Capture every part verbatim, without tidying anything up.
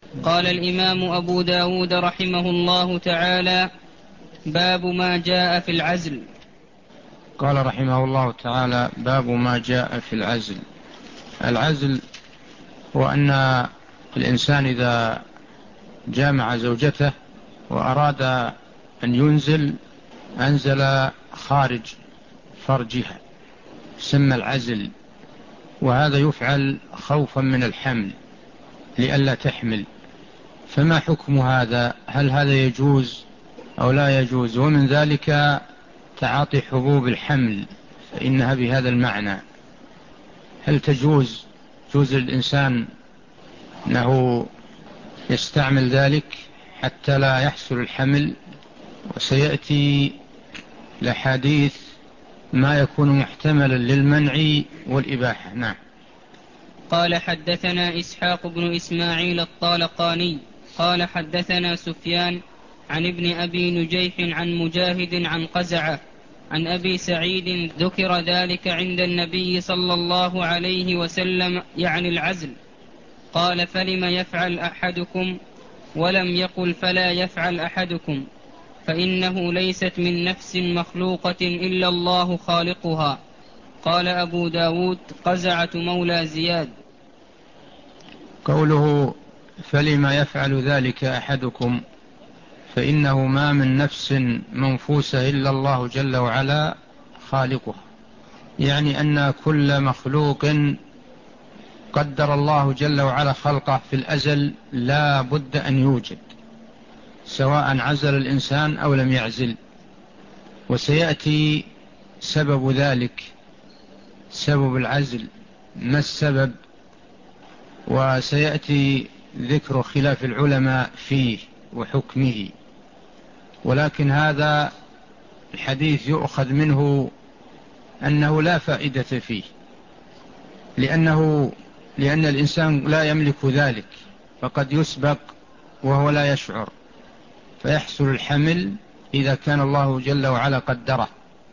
قال الإمام أبو داود رحمه الله تعالى: باب ما جاء في العزل. قال رحمه الله تعالى: باب ما جاء في العزل. العزل هو أن الإنسان إذا جامع زوجته وأراد أن ينزل أنزل خارج فرجها، سمى العزل. وهذا يفعل خوفا من الحمل لئلا تحمل. فما حكم هذا؟ هل هذا يجوز أو لا يجوز؟ ومن ذلك تعاطي حبوب الحمل، فإنها بهذا المعنى. هل تجوز جوز الإنسان أنه يستعمل ذلك حتى لا يحصل الحمل؟ وسيأتي الأحاديث ما يكون محتملا للمنع والإباحة. نعم. قال حدثنا إسحاق بن إسماعيل الطالقاني قال حدثنا سفيان عن ابن أبي نجيح عن مجاهد عن قزعة عن أبي سعيد ذكر ذلك عند النبي صلى الله عليه وسلم، يعني العزل. قال: فلم يفعل أحدكم؟ ولم يقل فلا يفعل أحدكم، فإنه ليست من نفس مخلوقة إلا الله خالقها. قال أبو داود: قزعة مولى زياد. قوله فلم يفعل ذلك أحدكم، فإنه ما من نفس منفوسة إلا الله جل وعلا خالقها، يعني أن كل مخلوق قدر الله جل وعلا خلقه في الأزل لا بد أن يوجد، سواء عزل الإنسان أو لم يعزل. وسيأتي سبب ذلك، سبب العزل ما السبب، وسيأتي ذكر خلاف العلماء فيه وحكمه. ولكن هذا الحديث يؤخذ منه أنه لا فائدة فيه، لأنه لأن الإنسان لا يملك ذلك، فقد يسبق وهو لا يشعر فيحصل الحمل إذا كان الله جل وعلا قدره،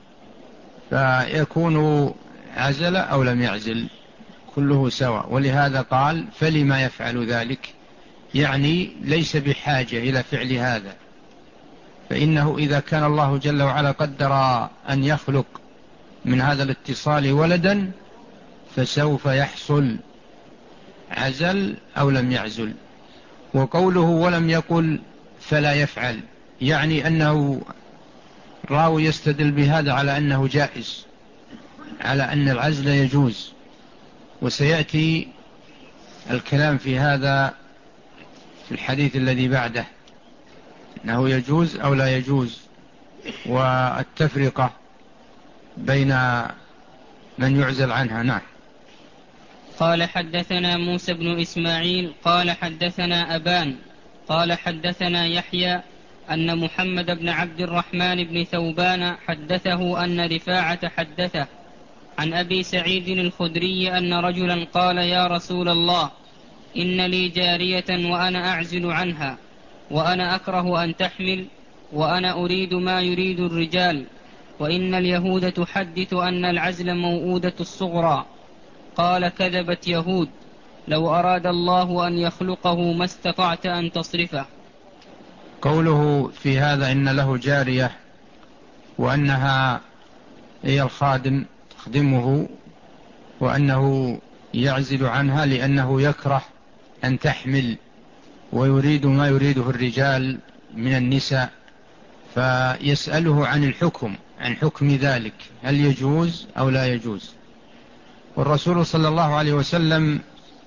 فيكون عزل أو لم يعزل كله سواء. ولهذا قال فلما يفعل ذلك، يعني ليس بحاجة إلى فعل هذا، فإنه إذا كان الله جل وعلا قدر أن يخلق من هذا الاتصال ولدا فسوف يحصل عزل أو لم يعزل. وقوله ولم يقل فلا يفعل، يعني أنه راوي يستدل بهذا على أنه جائز، على أن العزل يجوز. وسيأتي الكلام في هذا في الحديث الذي بعده، أنه يجوز أو لا يجوز، والتفرقة بين من يعزل عنها. نعم. قال حدثنا موسى بن إسماعيل قال حدثنا أبان قال حدثنا يحيى أن محمد بن عبد الرحمن بن ثوبان حدثه أن رفاعة حدثه عن أبي سعيد الخدري أن رجلا قال: يا رسول الله، إن لي جارية وأنا أعزل عنها، وأنا أكره أن تحمل، وأنا أريد ما يريد الرجال، وإن اليهود تحدث أن العزل موؤودة الصغرى. قال: كذبت يهود، لو أراد الله أن يخلقه ما استطعت أن تصرفه. قوله في هذا إن له جارية وأنها هي الخادم تخدمه، وأنه يعزل عنها لأنه يكره أن تحمل ويريد ما يريده الرجال من النساء، فيسأله عن الحكم، عن حكم ذلك، هل يجوز أو لا يجوز. والرسول صلى الله عليه وسلم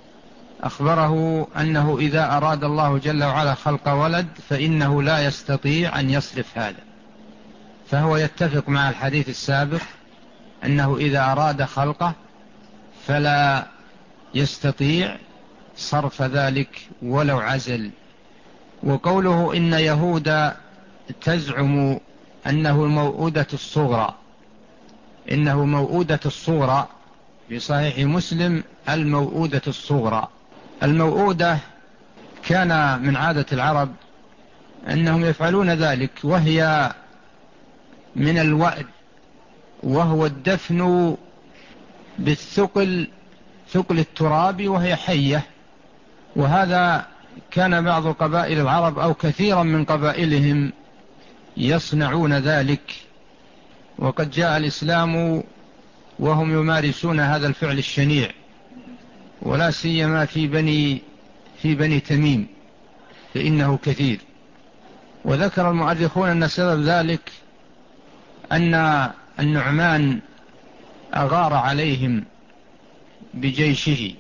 أخبره أنه إذا أراد الله جل وعلا خلق ولد فإنه لا يستطيع أن يصرف هذا، فهو يتفق مع الحديث السابق أنه إذا أراد خلقه فلا يستطيع صرف ذلك ولو عزل. وقوله إن يهود تزعم أنه الموؤودة الصغرى، إنه موؤودة الصغرى في صحيح مسلم الموؤودة الصغرى. الموؤودة كان من عادة العرب أنهم يفعلون ذلك، وهي من الوأد، وهو الدفن بالثقل، ثقل التراب، وهي حية. وهذا كان بعض قبائل العرب أو كثيرا من قبائلهم يصنعون ذلك، وقد جاء الإسلام وهم يمارسون هذا الفعل الشنيع، ولا سيما في بني في بني تميم فإنه كثير. وذكر المؤرخون أن سبب ذلك أن النعمان أغار عليهم بجيشه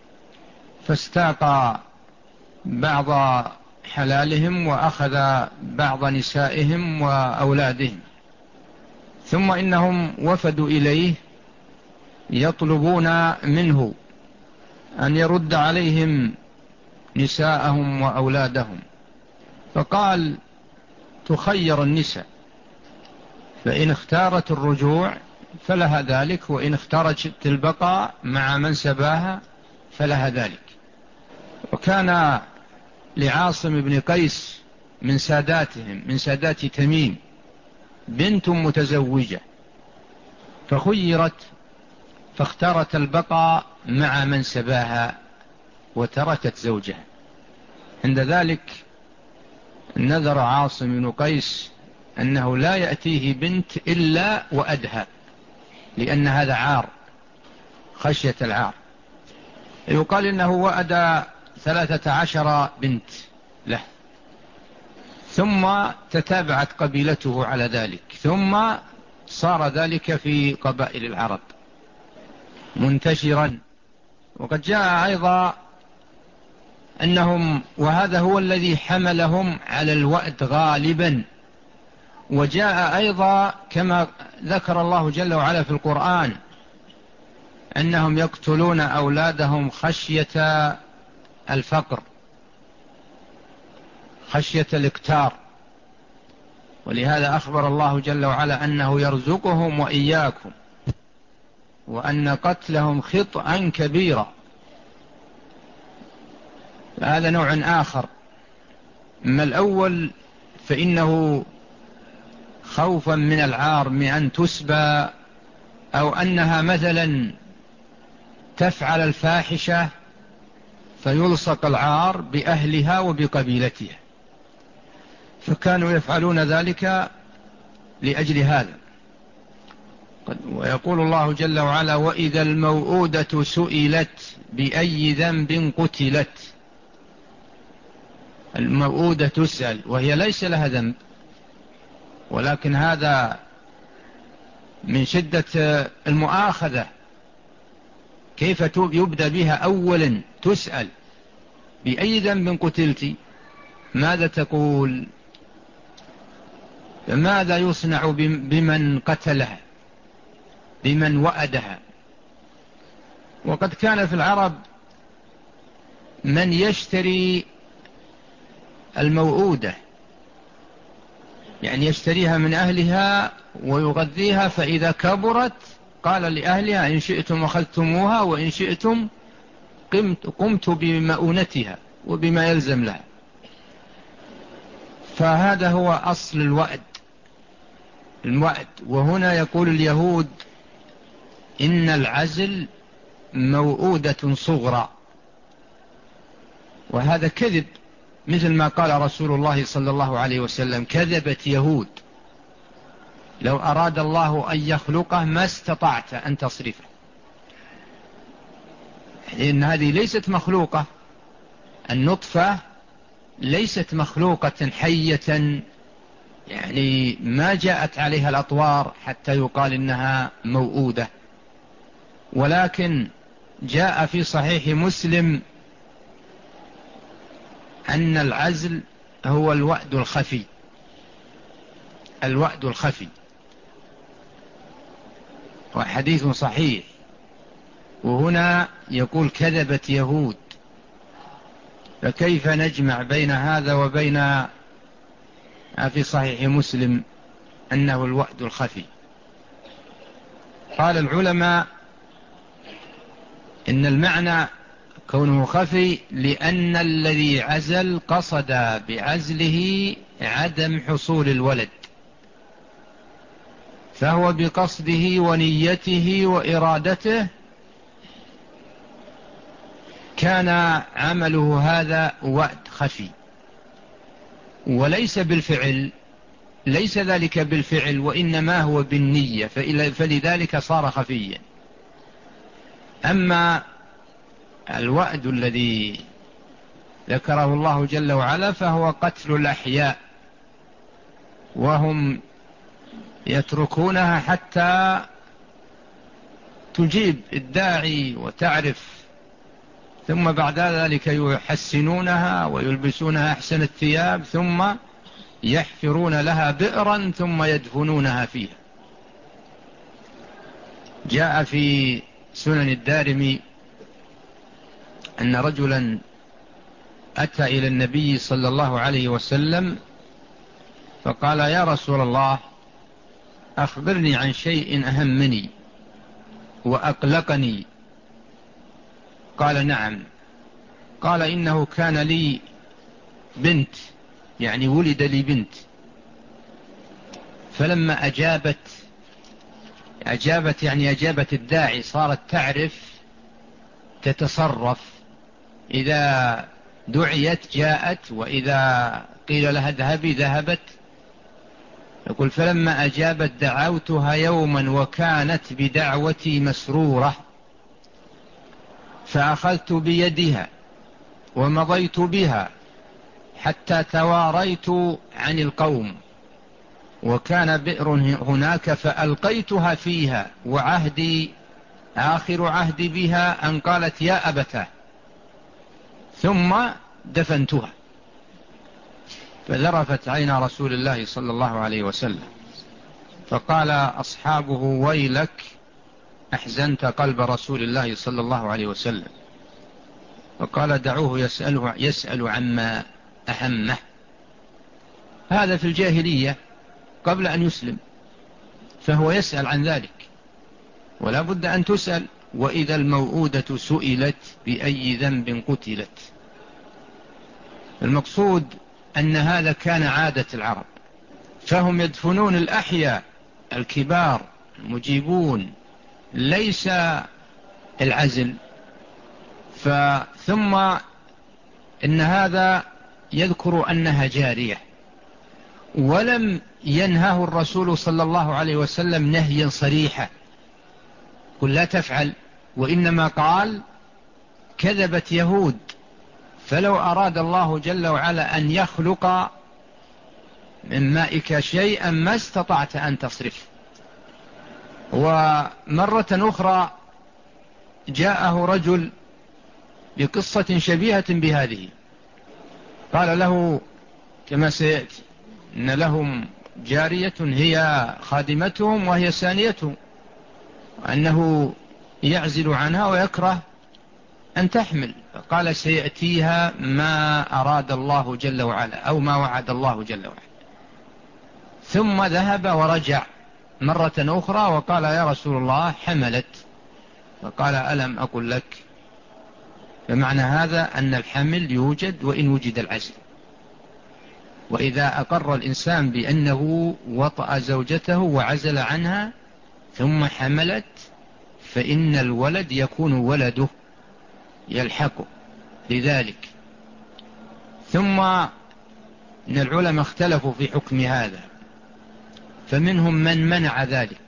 فاستاق بعض حلالهم وأخذ بعض نسائهم وأولادهم، ثم إنهم وفدوا إليه يطلبون منه أن يرد عليهم نساءهم وأولادهم، فقال تخير النساء، فإن اختارت الرجوع فلها ذلك، وإن اختارت البقاء مع من سباها فلها ذلك. وكان لعاصم بن قيس من ساداتهم من سادات تميم بنت متزوجة، فخيرت فاختارت البقاء مع من سباها وتركت زوجها. عند ذلك نذر عاصم بن قيس أنه لا يأتيه بنت إلا وأدهى، لأن هذا عار، خشية العار. يقال إنه وأدى ثلاثة عشر بنت له، ثم تتابعت قبيلته على ذلك، ثم صار ذلك في قبائل العرب منتشرا. وقد جاء أيضا أنهم، وهذا هو الذي حملهم على الوأد غالبا، وجاء أيضا كما ذكر الله جل وعلا في القرآن أنهم يقتلون أولادهم خشية الفقر، خشية الاكتار. ولهذا أخبر الله جل وعلا أنه يرزقهم وإياكم، وأن قتلهم خطأ كبيرا. هذا نوع آخر. أما الأول فإنه خوفا من العار، من أن تسبى أو أنها مثلا تفعل الفاحشة فيلصق العار بأهلها وبقبيلتها، فكانوا يفعلون ذلك لأجل هذا. ويقول الله جل وعلا وإذا الموءودة سئلت بأي ذنب قتلت. الموءودة تسأل وهي ليس لها ذنب، ولكن هذا من شدة المؤاخذة، كيف يبدأ بها أولا تسأل بأي ذنب قتلت، ماذا تقول، ماذا يصنع بمن قتلها، بمن وأدها. وقد كان في العرب من يشتري الموءودة، يعني يشتريها من أهلها ويغذيها، فإذا كبرت قال لأهلها إن شئتم أخذتموها وإن شئتم قمت, قمت بمؤونتها وبما يلزم لها. فهذا هو أصل الوأد الوأد وهنا يقول اليهود إن العزل موؤودة صغرى، وهذا كذب، مثل ما قال رسول الله صلى الله عليه وسلم كذبت يهود، لو أراد الله أن يخلقه ما استطعت أن تصرفه، لأن هذه ليست مخلوقة، النطفة ليست مخلوقة حية، يعني ما جاءت عليها الأطوار حتى يقال إنها موؤودة. ولكن جاء في صحيح مسلم أن العزل هو الوأد الخفي، الوأد الخفي، وحديث صحيح. وهنا يقول كذبت يهود، فكيف نجمع بين هذا وبين في صحيح مسلم أنه الوأد الخفي؟ قال العلماء إن المعنى كونه خفي لأن الذي عزل قصد بعزله عدم حصول الولد، فهو بقصده ونيته وإرادته كان عمله هذا وقت خفي وليس بالفعل، ليس ذلك بالفعل وإنما هو بالنية، فلذلك صار خفيا. أما الوعد الذي ذكره الله جل وعلا فهو قتل الأحياء، وهم يتركونها حتى تجيب الداعي وتعرف، ثم بعد ذلك يحسنونها ويلبسونها أحسن الثياب، ثم يحفرون لها بئرا ثم يدفنونها فيها. جاء في سنن الدارمي أن رجلا أتى إلى النبي صلى الله عليه وسلم فقال: يا رسول الله، أخبرني عن شيء أهمني وأقلقني. قال: نعم. قال: إنه كان لي بنت، يعني ولد لي بنت، فلما أجابت أجابت يعني أجابت الداعي صارت تعرف تتصرف، إذا دعيت جاءت، وإذا قيل لها اذهبي ذهبت. يقول: فلما أجابت دعوتها يوما وكانت بدعوتي مسرورة، فأخذت بيدها ومضيت بها حتى تواريت عن القوم، وكان بئر هناك فألقيتها فيها، وعهدي آخر عهدي بها أن قالت يا أبتاه، ثم دفنتها. فذرفت عين رسول الله صلى الله عليه وسلم، فقال أصحابه: ويلك، أحزنت قلب رسول الله صلى الله عليه وسلم. فقال: دعوه يسأله يسأل عما أهمه. هذا في الجاهلية قبل أن يسلم، فهو يسأل عن ذلك، ولا بد أن تسأل. وإذا الموءودة سئلت بأي ذنب قتلت. المقصود أن هذا كان عادة العرب، فهم يدفنون الأحياء الكبار المجيبون، ليس العزل. ثم إن هذا يذكر أنها جارية، ولم ينهه الرسول صلى الله عليه وسلم نهيا صريحا قل لا تفعل، وإنما قال: كذبت يهود، فلو أراد الله جل وعلا أن يخلق من مائك شيئا ما استطعت أن تصرف. ومرة أخرى جاءه رجل بقصة شبيهة بهذه، قال له كما سيأتي إن لهم جارية هي خادمتهم وهي سانيتهم، وأنه يعزل عنها ويكره أن تحمل. فقال: سيأتيها ما أراد الله جل وعلا، أو ما وعد الله جل وعلا. ثم ذهب ورجع مرة أخرى وقال: يا رسول الله، حملت. فقال: ألم أقل لك؟ فمعنى هذا أن الحمل يوجد وإن وجد العزل. وإذا أقر الإنسان بأنه وطأ زوجته وعزل عنها ثم حملت، فإن الولد يكون ولده يلحقه لذلك. ثم إن العلماء اختلفوا في حكم هذا، فمنهم من منع ذلك،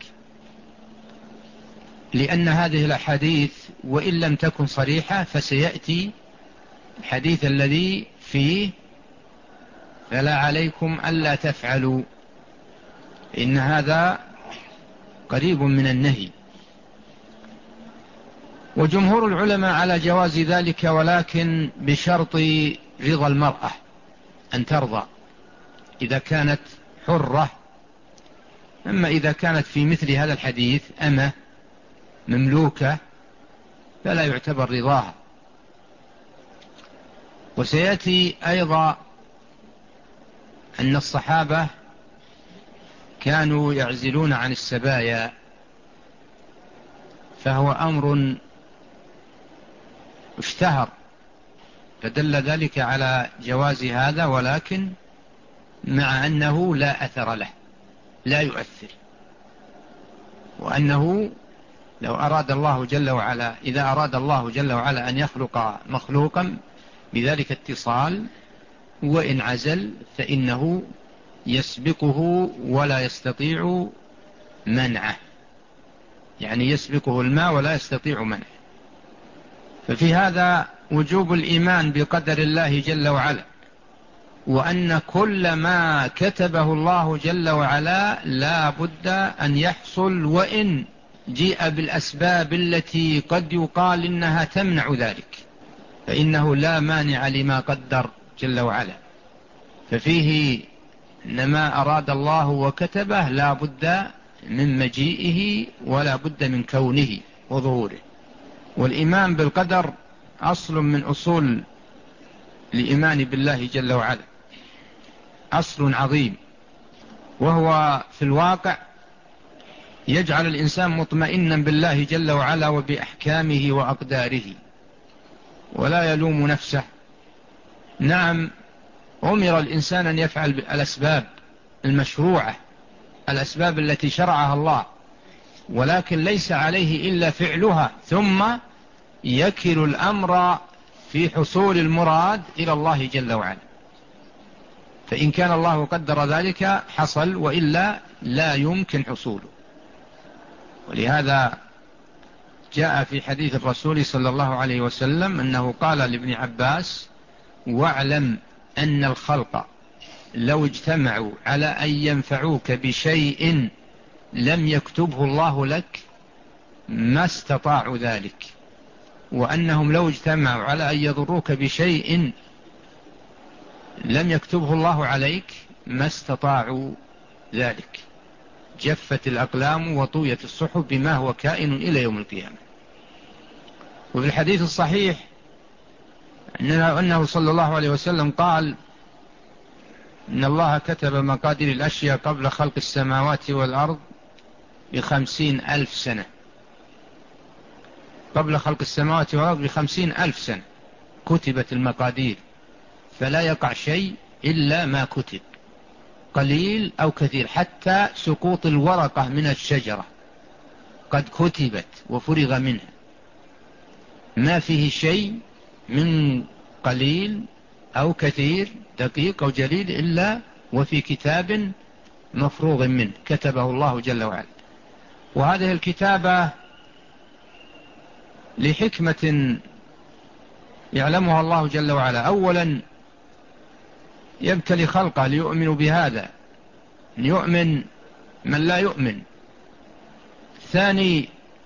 لأن هذه الأحاديث وإن لم تكن صريحة فسيأتي الحديث الذي فيه: فلا عليكم ألا تفعلوا، إن هذا قريب من النهي. وجمهور العلماء على جواز ذلك، ولكن بشرط رضا المرأة، أن ترضى إذا كانت حرة. أما إذا كانت في مثل هذا الحديث أمة مملوكة فلا يعتبر رضاها. وسيأتي أيضا أن الصحابة كانوا يعزلون عن السبايا، فهو أمر اشتهر، فدل ذلك على جواز هذا، ولكن مع أنه لا أثر له، لا يؤثر، وأنه لو أراد الله جل وعلا إذا أراد الله جل وعلا أن يخلق مخلوقا بذلك اتصال وإن عزل فإنه يسبقه ولا يستطيع منعه، يعني يسبقه الماء ولا يستطيع منعه. ففي هذا وجوب الإيمان بقدر الله جل وعلا، وأن كل ما كتبه الله جل وعلا لا بد أن يحصل، وإن جيء بالأسباب التي قد يقال إنها تمنع ذلك، فإنه لا مانع لما قدر جل وعلا. ففيه إن ما أراد الله وكتبه لا بد من مجيئه ولا بد من كونه وظهوره. والإيمان بالقدر أصل من أصول الإيمان بالله جل وعلا، أصل عظيم، وهو في الواقع يجعل الإنسان مطمئنا بالله جل وعلا وبأحكامه وأقداره ولا يلوم نفسه. نعم، أمر الإنسان أن يفعل الأسباب المشروعة، الأسباب التي شرعها الله، ولكن ليس عليه إلا فعلها، ثم يكل الأمر في حصول المراد إلى الله جل وعلا. فإن كان الله قدر ذلك حصل، وإلا لا يمكن حصوله. ولهذا جاء في حديث الرسول صلى الله عليه وسلم أنه قال لابن عباس: واعلم أن الخلق لو اجتمعوا على أن ينفعوك بشيء لم يكتبه الله لك ما استطاعوا ذلك، وأنهم لو اجتمعوا على أن يضروك بشيء لم يكتبه الله عليك ما استطاعوا ذلك. جفت الأقلام وطويت الصحف بما هو كائن إلى يوم القيامة. وفي الحديث الصحيح أنه صلى الله عليه وسلم قال: إن الله كتب مقادير الأشياء قبل خلق السماوات والأرض بخمسين ألف سنة، قبل خلق السماوات والأرض بخمسين ألف سنة كتبت المقادير، فلا يقع شيء إلا ما كتب، قليل أو كثير، حتى سقوط الورقة من الشجرة قد كتبت وفرغ منها، ما فيه شيء من قليل أو كثير، دقيق أو جليل، إلا وفي كتاب مفروغ منه كتبه الله جل وعلا. وهذه الكتابة لحكمة يعلمها الله جل وعلا. أولا يبتلي خلقه ليؤمنوا بهذا، ليؤمن من لا يؤمن. ثاني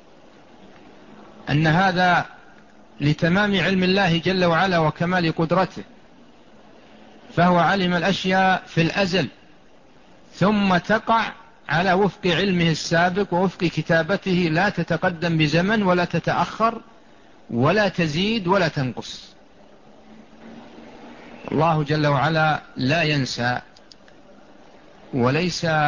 أن هذا لتمام علم الله جل وعلا وكمال قدرته، فهو علم الأشياء في الأزل ثم تقع على وفق علمه السابق ووفق كتابته، لا تتقدم بزمن ولا تتأخر ولا تزيد ولا تنقص. الله جل وعلا لا ينسى وليس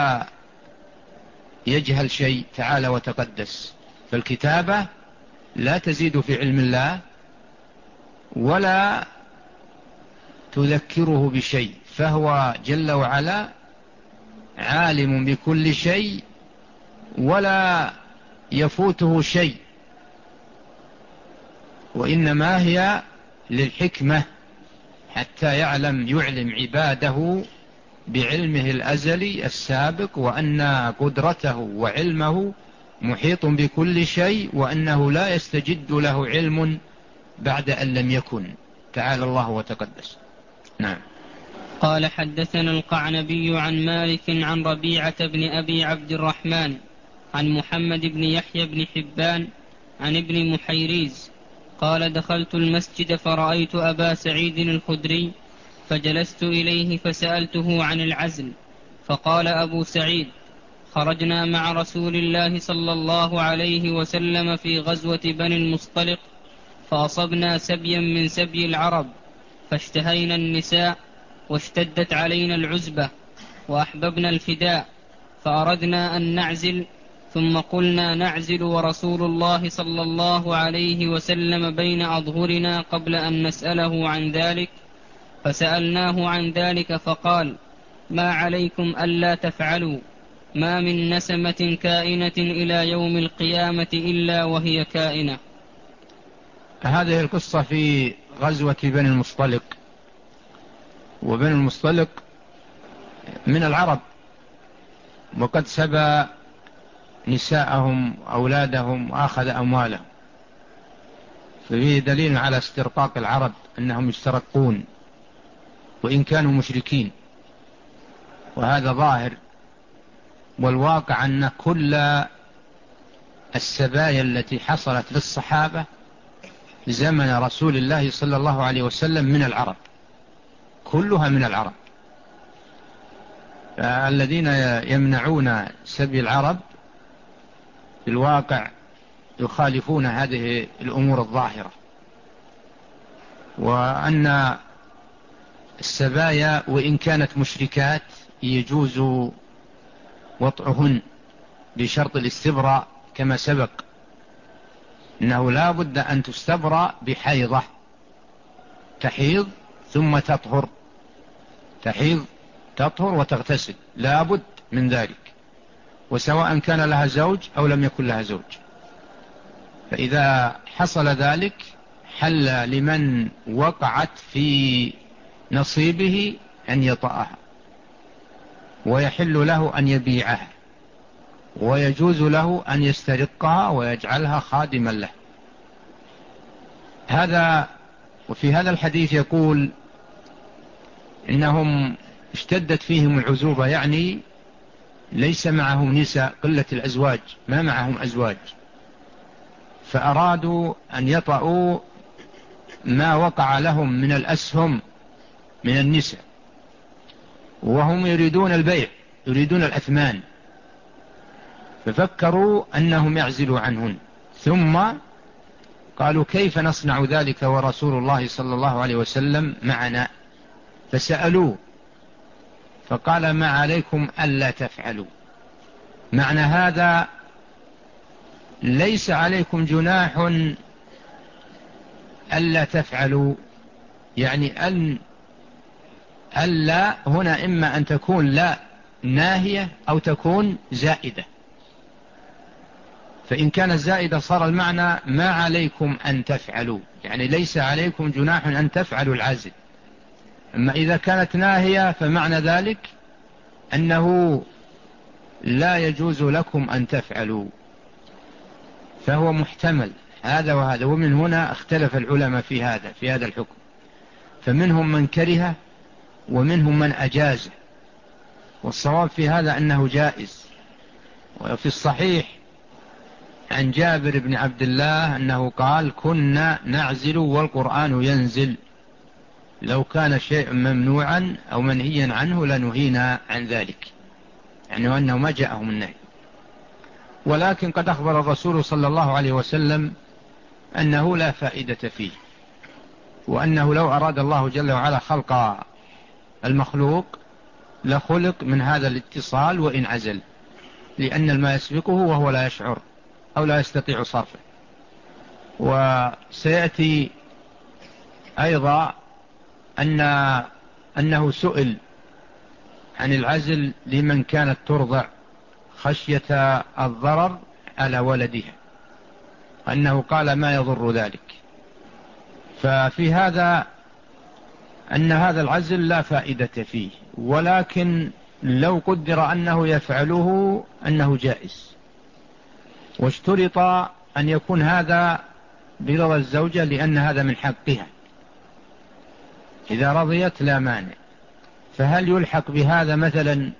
يجهل شيء تعالى وتقدس، فالكتابة لا تزيد في علم الله ولا تذكره بشيء، فهو جل وعلا عالم بكل شيء ولا يفوته شيء، وإنما هي للحكمة حتى يعلم يعلم عباده بعلمه الأزلي السابق، وأن قدرته وعلمه محيط بكل شيء، وأنه لا يستجد له علم بعد أن لم يكن، تعالى الله وتقدس. نعم. قال: حدثنا القعنبي عن مالك عن ربيعة بن أبي عبد الرحمن عن محمد بن يحيى بن حبان عن ابن محيريز قال: دخلت المسجد فرأيت أبا سعيد الخدري فجلست إليه فسألته عن العزل، فقال أبو سعيد: خرجنا مع رسول الله صلى الله عليه وسلم في غزوة بني المصطلق، فأصبنا سبيا من سبي العرب، فاشتهينا النساء واشتدت علينا العزبة وأحببنا الفداء، فأردنا أن نعزل، ثم قلنا نعزل ورسول الله صلى الله عليه وسلم بين أظهرنا قبل أن نسأله عن ذلك، فسألناه عن ذلك فقال: ما عليكم ألا تفعلوا، ما من نسمة كائنة إلى يوم القيامة إلا وهي كائنة. هذه القصة في غزوة بني المصطلق، وبني المصطلق من العرب، وقد سبى نساءهم أولادهم وأخذ أموالهم، ففيه دليل على استرقاق العرب أنهم يسترقون وإن كانوا مشركين، وهذا ظاهر. والواقع أن كل السبايا التي حصلت للصحابة زمن رسول الله صلى الله عليه وسلم من العرب، كلها من العرب. الذين يمنعون سبي العرب في الواقع يخالفون هذه الأمور الظاهرة، وأن السبايا وإن كانت مشركات يجوز وطئهن بشرط الاستبراء كما سبق، إنه لا بد أن تستبرأ بحيضة، تحيض ثم تطهر، تحيض تطهر وتغتسل، لا بد من ذلك، وسواء كان لها زوج أو لم يكن لها زوج. فإذا حصل ذلك حل لمن وقعت في نصيبه أن يطأها، ويحل له أن يبيعها، ويجوز له أن يسترقها ويجعلها خادما له. هذا. وفي هذا الحديث يقول إنهم اشتدت فيهم العزوبة، يعني ليس معهم نساء، قلة الأزواج، ما معهم أزواج، فأرادوا أن يطأوا ما وقع لهم من الأسهم من النساء، وهم يريدون البيع، يريدون الأثمان، ففكروا أنهم يعزلوا عنهن، ثم قالوا كيف نصنع ذلك ورسول الله صلى الله عليه وسلم معنا؟ فسألوه فقال ما عليكم ألا تفعلوا. معنى هذا ليس عليكم جناح ألا تفعلوا، يعني أن ألا هنا إما أن تكون لا ناهية أو تكون زائدة، فإن كانت زائدة صار المعنى ما عليكم أن تفعلوا، يعني ليس عليكم جناح أن تفعلوا العزل. أما إذا كانت ناهية فمعنى ذلك أنه لا يجوز لكم أن تفعلوا، فهو محتمل هذا وهذا. ومن هنا اختلف العلماء في هذا في هذا الحكم، فمنهم من كره ومنهم من أجاز، والصواب في هذا أنه جائز. وفي الصحيح عن جابر بن عبد الله أنه قال كنا نعزل والقرآن ينزل، لو كان شيء ممنوعا أو منهيا عنه لنهينا عن ذلك، يعني أنه ما جاءهم النهي. ولكن قد أخبر الرسول صلى الله عليه وسلم أنه لا فائدة فيه، وأنه لو أراد الله جل وعلا خلق المخلوق لخلق من هذا الاتصال وإن عزل، لأن الماء يسبقه وهو لا يشعر أو لا يستطيع صرفه. وسيأتي أيضا أن أنه سئل عن العزل لمن كانت ترضع خشية الضرر على ولدها، أنه قال ما يضر ذلك. ففي هذا أن هذا العزل لا فائدة فيه، ولكن لو قدر أنه يفعله أنه جائز، واشترط أن يكون هذا برضا الزوجة لأن هذا من حقها، إذا رضيت لا مانع. فهل يلحق بهذا مثلا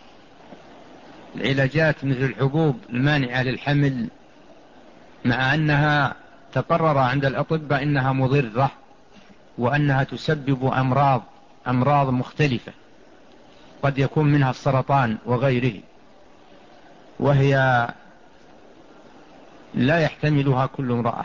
العلاجات مثل الحبوب المانعة للحمل، مع أنها تقرر عند الأطباء إنها مضرة وأنها تسبب أمراض أمراض مختلفة قد يكون منها السرطان وغيره، وهي لا يحتملها كل امرأة؟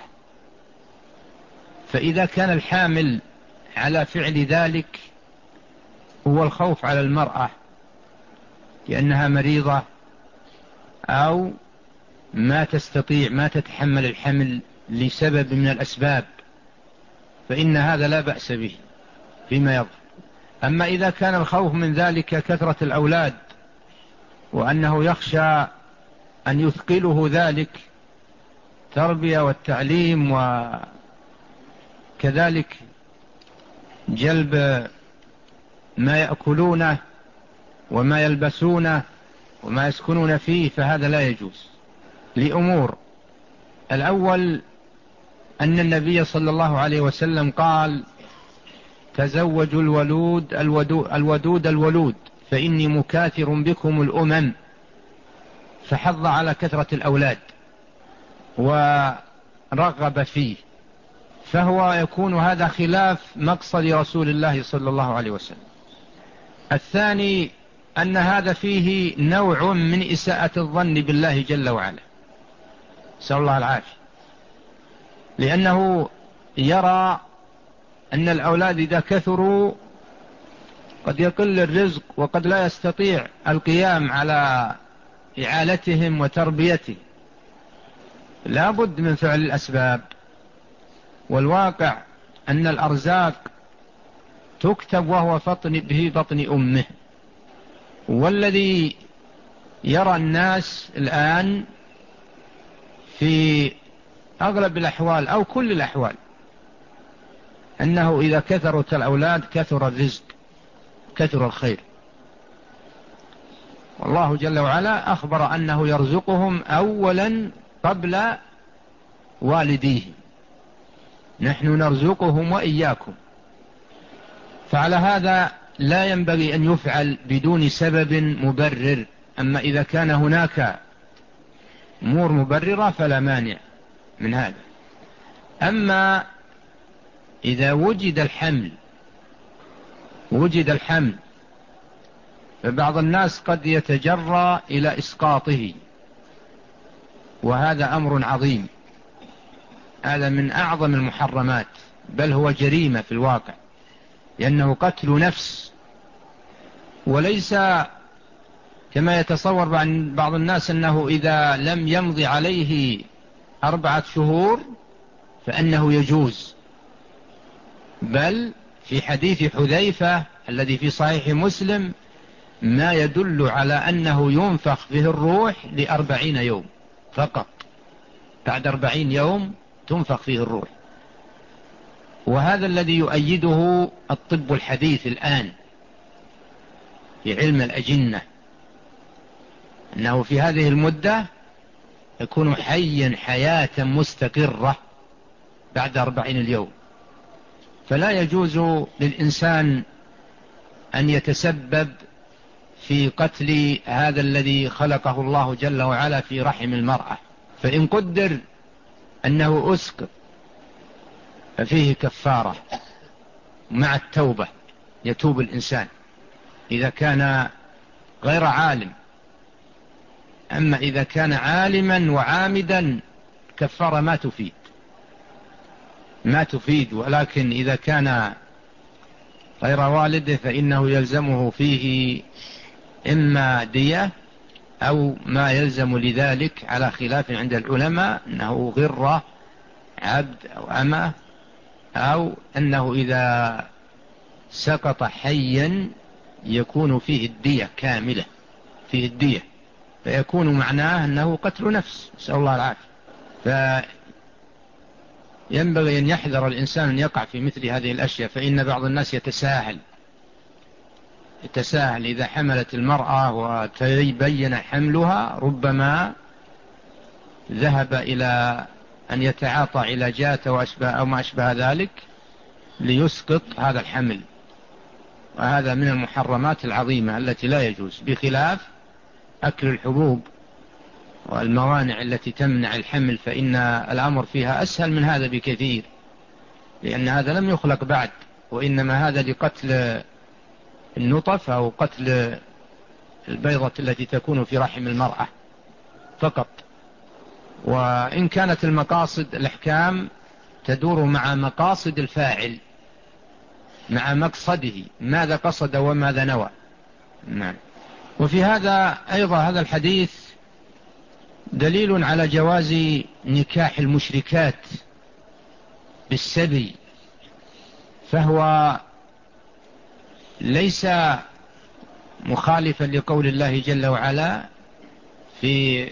فإذا كان الحامل على فعل ذلك هو الخوف على المرأة لأنها مريضة أو ما تستطيع ما تتحمل الحمل لسبب من الأسباب، فإن هذا لا بأس به فيما يظهر. أما إذا كان الخوف من ذلك كثرة الأولاد وأنه يخشى أن يثقله ذلك تربية والتعليم، وكذلك جلب ما يأكلونه وما يلبسونه وما يسكنون فيه، فهذا لا يجوز لأمور. الأول أن النبي صلى الله عليه وسلم قال: تزوجوا الولود الودود, الودود الولود فإني مكاثر بكم الأمم، فحض على كثرة الأولاد ورغب فيه، فهو يكون هذا خلاف مقصد رسول الله صلى الله عليه وسلم. الثاني أن هذا فيه نوع من إساءة الظن بالله جل وعلا، نسأل الله العافية، لأنه يرى أن الأولاد إذا كثروا قد يقل الرزق، وقد لا يستطيع القيام على إعالتهم وتربيتهم، لا بد من فعل الأسباب. والواقع أن الأرزاق تكتب وهو في بطن أمه. والذي يرى الناس الآن في أغلب الأحوال أو كل الأحوال أنه إذا كثرت الأولاد كثر الرزق، كثر الخير. والله جل وعلا أخبر أنه يرزقهم أولا قبل والديهم، نحن نرزقهم وإياكم. فعلى هذا لا ينبغي أن يفعل بدون سبب مبرر. أما إذا كان هناك أمور مبررة فلا مانع من هذا. أما إذا وجد الحمل وجد الحمل فبعض الناس قد يتجرى إلى إسقاطه، وهذا أمر عظيم، هذا من أعظم المحرمات، بل هو جريمة في الواقع، لأنه قتل نفس، وليس كما يتصور بعض الناس أنه إذا لم يمضي عليه أربعة شهور فأنه يجوز. بل في حديث حذيفة الذي في صحيح مسلم ما يدل على أنه ينفخ به الروح لأربعين يوم فقط، بعد أربعين يوم تنفخ فيه الروح. وهذا الذي يؤيده الطب الحديث الآن في علم الأجنة، أنه في هذه المدة يكون حيا حياة مستقرة بعد أربعين اليوم. فلا يجوز للإنسان أن يتسبب في قتل هذا الذي خلقه الله جل وعلا في رحم المرأة. فإن قدر أنه أسقط ففيه كفارة مع التوبة، يتوب الإنسان إذا كان غير عالم. أما إذا كان عالما وعامدا كفارة ما تفيد ما تفيد ولكن إذا كان غير والده فإنه يلزمه فيه إما دية أو ما يلزم لذلك، على خلاف عند العلماء أنه غرة عبد أو أمة، أو أنه إذا سقط حيا يكون فيه الدية كاملة، فيه الدية، فيكون معناه أنه قتل نفس، نسأل الله العافية. فينبغي أن يحذر الإنسان أن يقع في مثل هذه الأشياء، فإن بعض الناس يتساهل يتساهل إذا حملت المرأة وتبين حملها ربما ذهب إلى أن يتعاطى علاجات أو ما أشبه ذلك ليسقط هذا الحمل، وهذا من المحرمات العظيمة التي لا يجوز، بخلاف أكل الحبوب والموانع التي تمنع الحمل، فإن الأمر فيها أسهل من هذا بكثير، لأن هذا لم يخلق بعد، وإنما هذا لقتل النطف أو قتل البيضة التي تكون في رحم المرأة فقط. وإن كانت المقاصد الأحكام تدور مع مقاصد الفاعل، مع مقصده، ماذا قصد وماذا نوى. نعم. وفي هذا أيضا هذا الحديث دليل على جواز نكاح المشركات بالسبي، فهو ليس مخالفا لقول الله جل وعلا في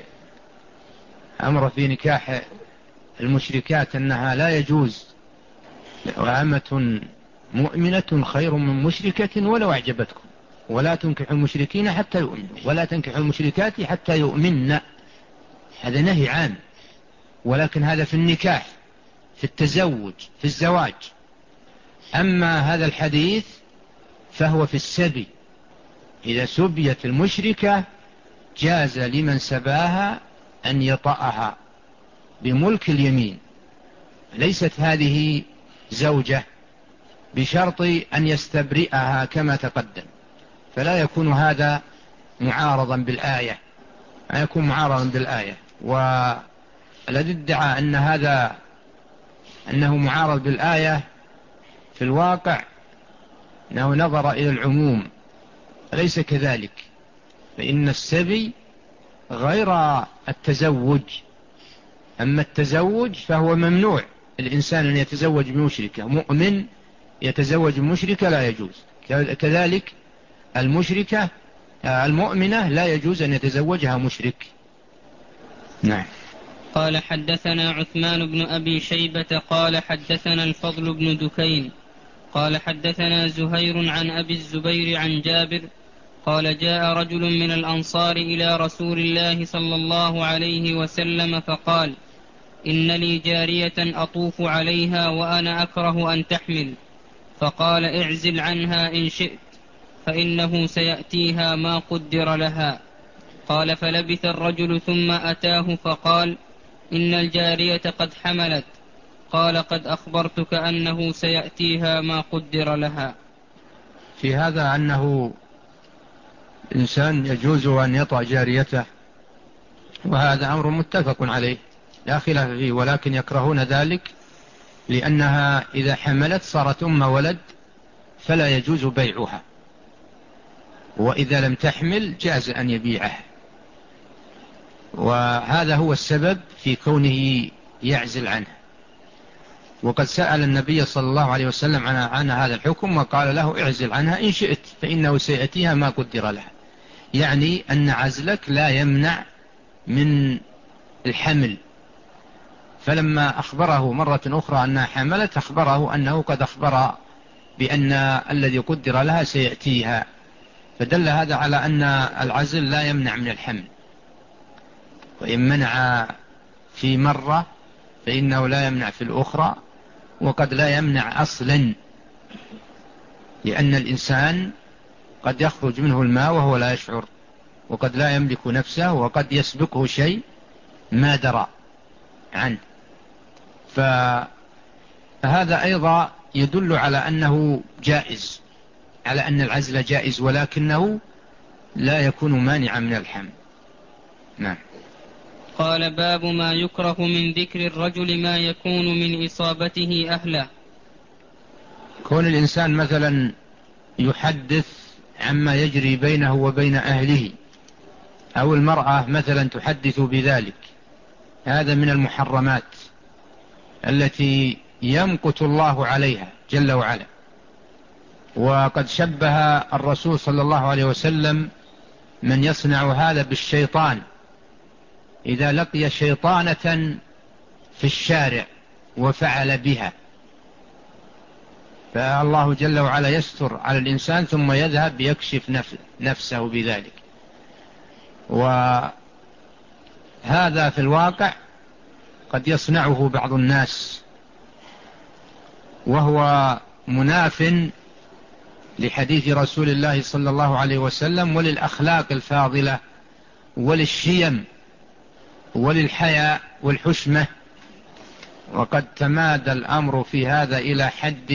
أمر في نكاح المشركات أنها لا يجوز، وأمة مؤمنة خير من مشركة ولو أعجبتكم ولا تنكحوا المشركين حتى يؤمنوا ولا تنكحوا المشركات حتى يؤمنن. هذا نهي عام، ولكن هذا في النكاح، في التزوج، في الزواج. أما هذا الحديث فهو في السبي. إذا سبيت المشركة جاز لمن سباها أن يطأها بملك اليمين. ليست هذه زوجة بشرط أن يستبرئها كما تقدم، فلا يكون هذا معارضا بالآية، لا يكون معارضا بالآية. والذي ادعى أن هذا أنه معارض بالآية في الواقع أنه نظر إلى العموم، ليس كذلك، فإن السبي غير التزوج. أما التزوج فهو ممنوع، الإنسان أن يتزوج بمشركة، مؤمن يتزوج بمشركة لا يجوز. كذلك المشركة المؤمنة لا يجوز أن يتزوجها مشرك. نعم. قال حدثنا عثمان بن أبي شيبة قال حدثنا الفضل بن دكين قال حدثنا زهير عن أبي الزبير عن جابر قال جاء رجل من الأنصار إلى رسول الله صلى الله عليه وسلم فقال إن لي جارية أطوف عليها وأنا أكره أن تحمل، فقال اعزل عنها إن شئت فإنه سيأتيها ما قدر لها. قال فلبث الرجل ثم أتاه فقال إن الجارية قد حملت. قال قد أخبرتك أنه سيأتيها ما قدر لها. في هذا أنه إنسان يجوز أن يطأ جاريته، وهذا أمر متفق عليه لا خلاف فيه، ولكن يكرهون ذلك لأنها إذا حملت صارت أم ولد فلا يجوز بيعها، وإذا لم تحمل جاز أن يبيعها. وهذا هو السبب في كونه يعزل عنه. وقد سأل النبي صلى الله عليه وسلم عن, عن هذا الحكم وقال له اعزل عنها إن شئت فإنه سيأتيها ما قدر لها، يعني أن عزلك لا يمنع من الحمل. فلما أخبره مرة أخرى أنها حملت أخبره أنه قد أخبر بأن الذي قدر لها سيأتيها، فدل هذا على أن العزل لا يمنع من الحمل، وإن منع في مرة فإنه لا يمنع في الأخرى، وقد لا يمنع أصلا، لأن الإنسان قد يخرج منه الماء وهو لا يشعر، وقد لا يملك نفسه، وقد يسبقه شيء ما درى عنه. فهذا أيضا يدل على أنه جائز، على أن العزل جائز، ولكنه لا يكون مانعا من الحمل. نعم. قال باب ما يكره من ذكر الرجل ما يكون من إصابته أهله. كون الإنسان مثلا يحدث عما يجري بينه وبين أهله، أو المرأة مثلا تحدث بذلك، هذا من المحرمات التي يمقت الله عليها جل وعلا. وقد شبه الرسول صلى الله عليه وسلم من يصنع هذا بالشيطان إذا لقي شيطانة في الشارع وفعل بها، فالله جل وعلا يستر على الإنسان ثم يذهب يكشف نفسه بذلك. وهذا في الواقع قد يصنعه بعض الناس، وهو مناف لحديث رسول الله صلى الله عليه وسلم وللأخلاق الفاضلة وللشيم وللحياء والحشمة. وقد تمادى الأمر في هذا إلى حد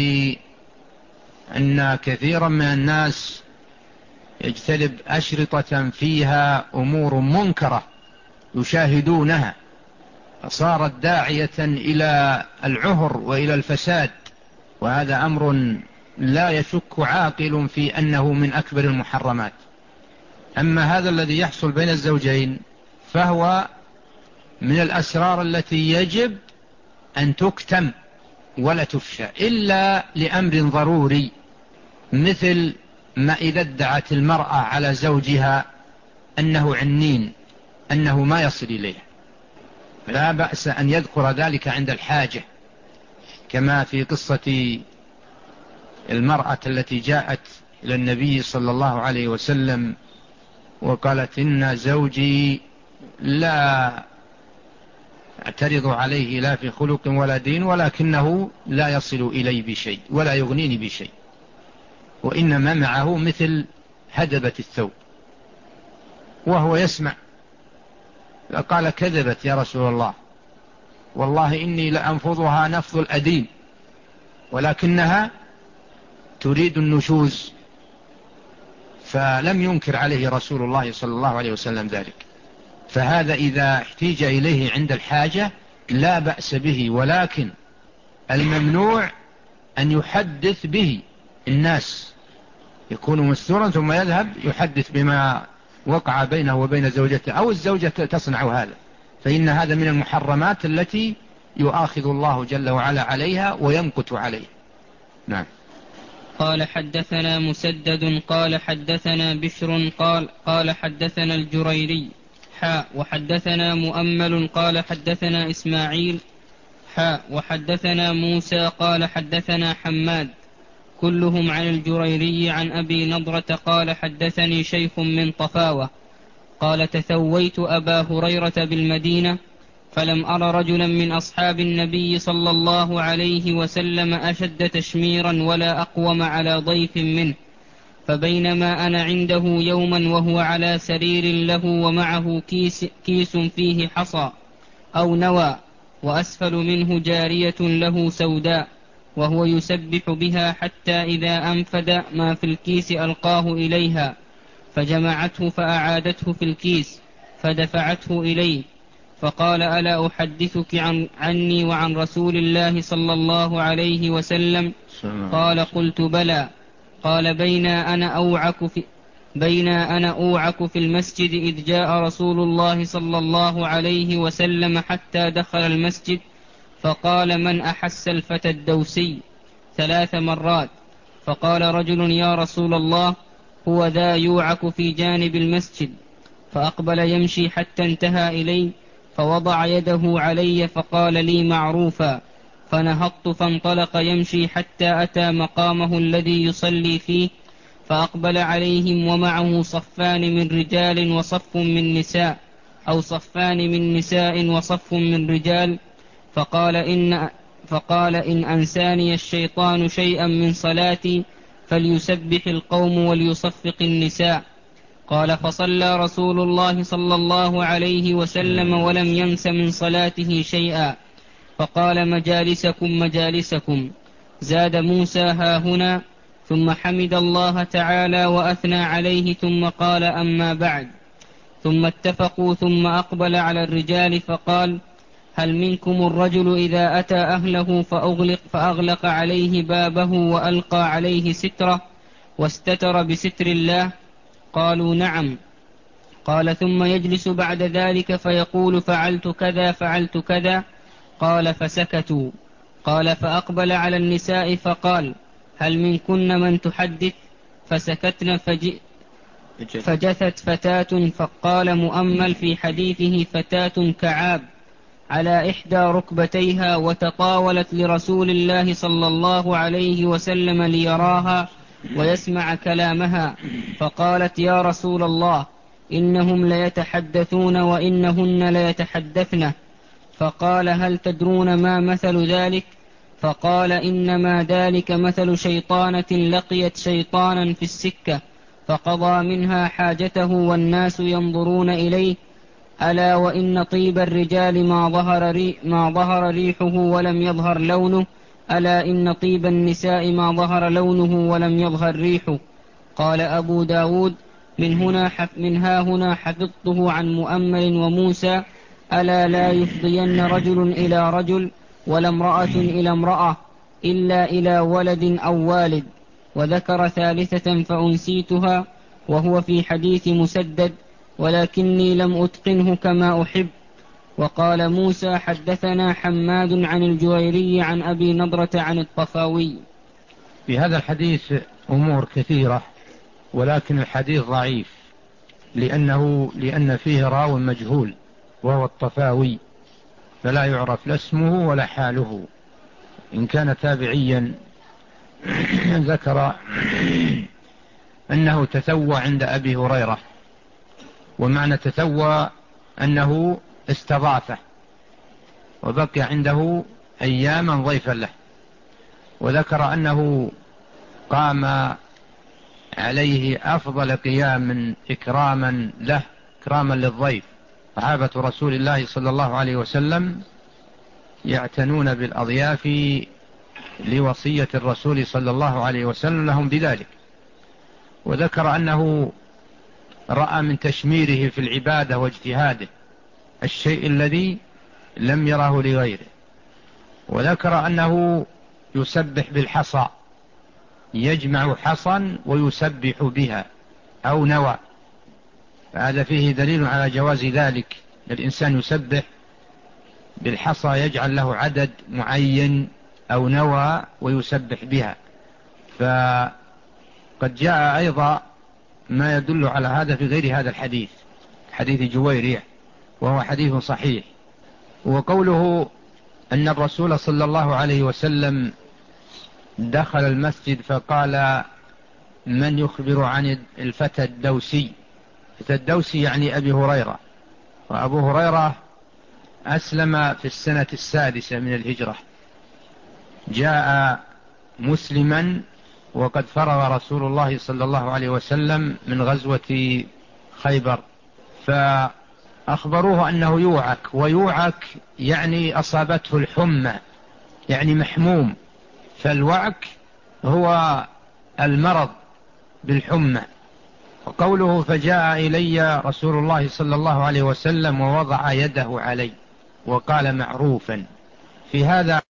أن كثيرا من الناس يجتلب أشرطة فيها أمور منكرة يشاهدونها، فصارت داعية إلى العهر وإلى الفساد، وهذا أمر لا يشك عاقل في أنه من أكبر المحرمات. أما هذا الذي يحصل بين الزوجين فهو من الأسرار التي يجب أن تكتم ولا تفشى إلا لأمر ضروري، مثل ما إذا ادعت المرأة على زوجها أنه عنين، أنه ما يصل إليه، لا بأس أن يذكر ذلك عند الحاجة، كما في قصة المرأة التي جاءت إلى النبي صلى الله عليه وسلم وقالت إن زوجي لا اعترض عليه لا في خلق ولا دين، ولكنه لا يصل إلي بشيء ولا يغنيني بشيء، وإنما معه مثل هدبة الثوب وهو يسمع. قال كذبت يا رسول الله، والله إني لأنفضها نفض الأديم، ولكنها تريد النشوز. فلم ينكر عليه رسول الله صلى الله عليه وسلم ذلك. فهذا إذا احتيج إليه عند الحاجة لا بأس به، ولكن الممنوع أن يحدث به الناس، يكون مستورا ثم يذهب يحدث بما وقع بينه وبين زوجته، أو الزوجة تصنع هذا، فإن هذا من المحرمات التي يؤاخذ الله جل وعلا عليها ويمقت عليه. نعم. قال حدثنا مسدد قال حدثنا بشر قال قال حدثنا الجريري حاء وحدثنا مؤمل قال حدثنا إسماعيل حاء وحدثنا موسى قال حدثنا حماد كلهم عن الجريري عن أبي نضرة قال حدثني شيخ من طفاوة قال تثويت أبا هريرة بالمدينة فلم أر رجلا من أصحاب النبي صلى الله عليه وسلم أشد تشميرا ولا أقوم على ضيف منه، فبينما أنا عنده يوما وهو على سرير له ومعه كيس, كيس فيه حصى أو نوى، وأسفل منه جارية له سوداء وهو يسبح بها حتى إذا أنفد ما في الكيس ألقاه إليها، فجمعته فأعادته في الكيس فدفعته إليه، فقال ألا أحدثك عن عني وعن رسول الله صلى الله عليه وسلم؟ قال قلت بلى. قال بين أنا أوعك في بين أنا أوعك في المسجد إذ جاء رسول الله صلى الله عليه وسلم حتى دخل المسجد فقال من أحس الفتى الدوسي ثلاث مرات، فقال رجل يا رسول الله هو ذا يوعك في جانب المسجد، فأقبل يمشي حتى انتهى إلي فوضع يده علي فقال لي معروفا، فنهضت فانطلق يمشي حتى أتى مقامه الذي يصلي فيه، فأقبل عليهم ومعه صفان من رجال وصف من نساء أو صفان من نساء وصف من رجال، فقال إن, فقال إن أنساني الشيطان شيئا من صلاتي فليسبح القوم وليصفق النساء. قال فصلى رسول الله صلى الله عليه وسلم ولم ينس من صلاته شيئا، فقال مجالسكم مجالسكم. زاد موسى ها هنا ثم حمد الله تعالى وأثنى عليه ثم قال أما بعد، ثم اتفقوا ثم أقبل على الرجال فقال هل منكم الرجل إذا أتى أهله فأغلق, فأغلق عليه بابه وألقى عليه ستره واستتر بستر الله؟ قالوا نعم. قال ثم يجلس بعد ذلك فيقول فعلت كذا فعلت كذا؟ قال فسكتوا. قال فأقبل على النساء فقال هل منكن من تحدث؟ فسكتن فج... فجثت فتاة، فقال مؤمل في حديثه فتاة كعاب على إحدى ركبتيها وتطاولت لرسول الله صلى الله عليه وسلم ليراها ويسمع كلامها، فقالت يا رسول الله إنهم ليتحدثون وإنهن ليتحدثن، فقال هل تدرون ما مثل ذلك؟ فقال إنما ذلك مثل شيطانة لقيت شيطانا في السكة فقضى منها حاجته والناس ينظرون إليه، ألا وإن طيب الرجال ما ظهر, ري ما ظهر ريحه ولم يظهر لونه، ألا إن طيب النساء ما ظهر لونه ولم يظهر ريحه. قال أبو داود من, هنا حف من ها هنا حفظته عن مؤمل وموسى ألا لا يفضين رجل إلى رجل ولا امرأة إلى امرأة إلا إلى ولد أو والد. وذكر ثالثة فأنسيتها وهو في حديث مسدد ولكني لم أتقنه كما أحب. وقال موسى حدثنا حماد عن الجويري عن أبي نضرة عن الطفاوي. في هذا الحديث أمور كثيرة ولكن الحديث ضعيف لأنه لأن فيه راو مجهول وهو الطفاوي، فلا يعرف لا اسمه ولا حاله. إن كان تابعيا ذكر أنه تثوى عند أبي هريرة، ومعنى تثوى أنه استضافه وبقي عنده أياما ضيفا له، وذكر أنه قام عليه أفضل قيام إكراما له، إكراما للضيف. صحابة رسول الله صلى الله عليه وسلم يعتنون بالأضياف لوصية الرسول صلى الله عليه وسلم لهم بذلك. وذكر أنه رأى من تشميره في العبادة واجتهاده الشيء الذي لم يره لغيره. وذكر أنه يسبح بالحصى، يجمع حصا ويسبح بها أو نوى، فهذا فيه دليل على جواز ذلك. الإنسان يسبح بالحصى يجعل له عدد معين أو نوى ويسبح بها. فقد جاء أيضا ما يدل على هذا في غير هذا الحديث، حديث جويرية، وهو حديث صحيح. وقوله أن الرسول صلى الله عليه وسلم دخل المسجد فقال: من يخبر عن الفتى الدوسي؟ الفتى الدوسي يعني أبي هريرة، وأبو هريرة أسلم في السنة السادسة من الهجرة، جاء مسلما وقد فرغ رسول الله صلى الله عليه وسلم من غزوة خيبر، فأخبروه أنه يوعك، ويوعك يعني أصابته الحمى، يعني محموم، فالوعك هو المرض بالحمى. وقوله فجاء إلي رسول الله صلى الله عليه وسلم ووضع يده علي وقال معروفا، في هذا